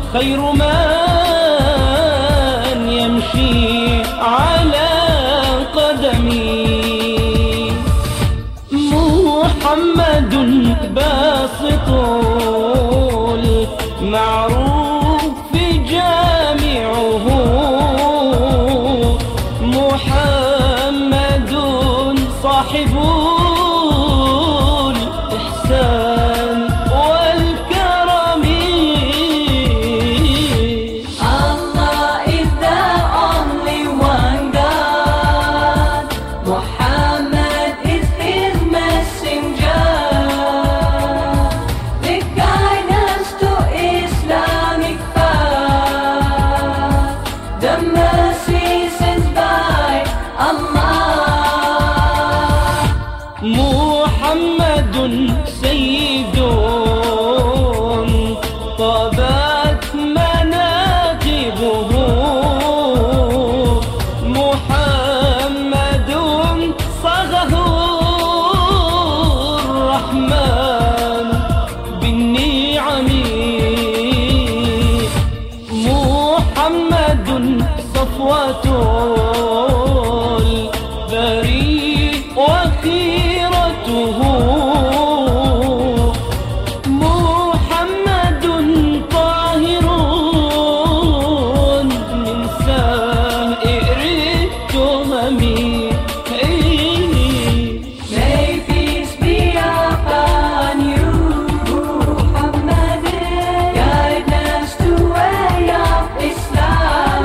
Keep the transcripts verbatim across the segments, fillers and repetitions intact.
خير من يمشي على قدمي. محمد باسط المعروف جامعه، محمد صاحب الإحسان والكرم. Allah is the only one God, Muhammad is his messenger. They guide us to Islamic path, the mercy sent by Allah. محمد سيد طابت مناقبه، محمد صاغه الرحمن بالنعم. محمد صفوة البريء وخيرته، محمد طاهر من سائر التهم. May peace be upon you, Muhammad. Guide us to way of Islam.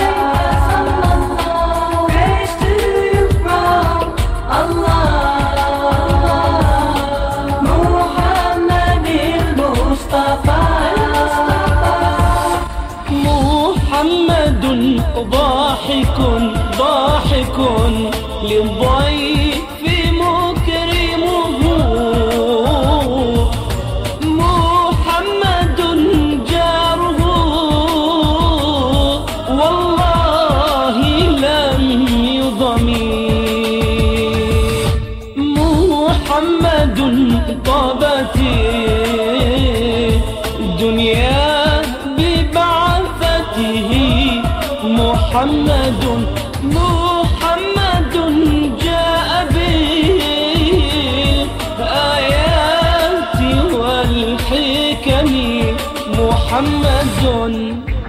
Praise to you from Allah. Muhammad al-Mustafa. محمد ضاحك ضاحك للضيف مكرمه، محمد جاره والله لم يضم. محمد طابت الدنيا ببعثته، محمد محمد جاء بالآيات والحكم. محمد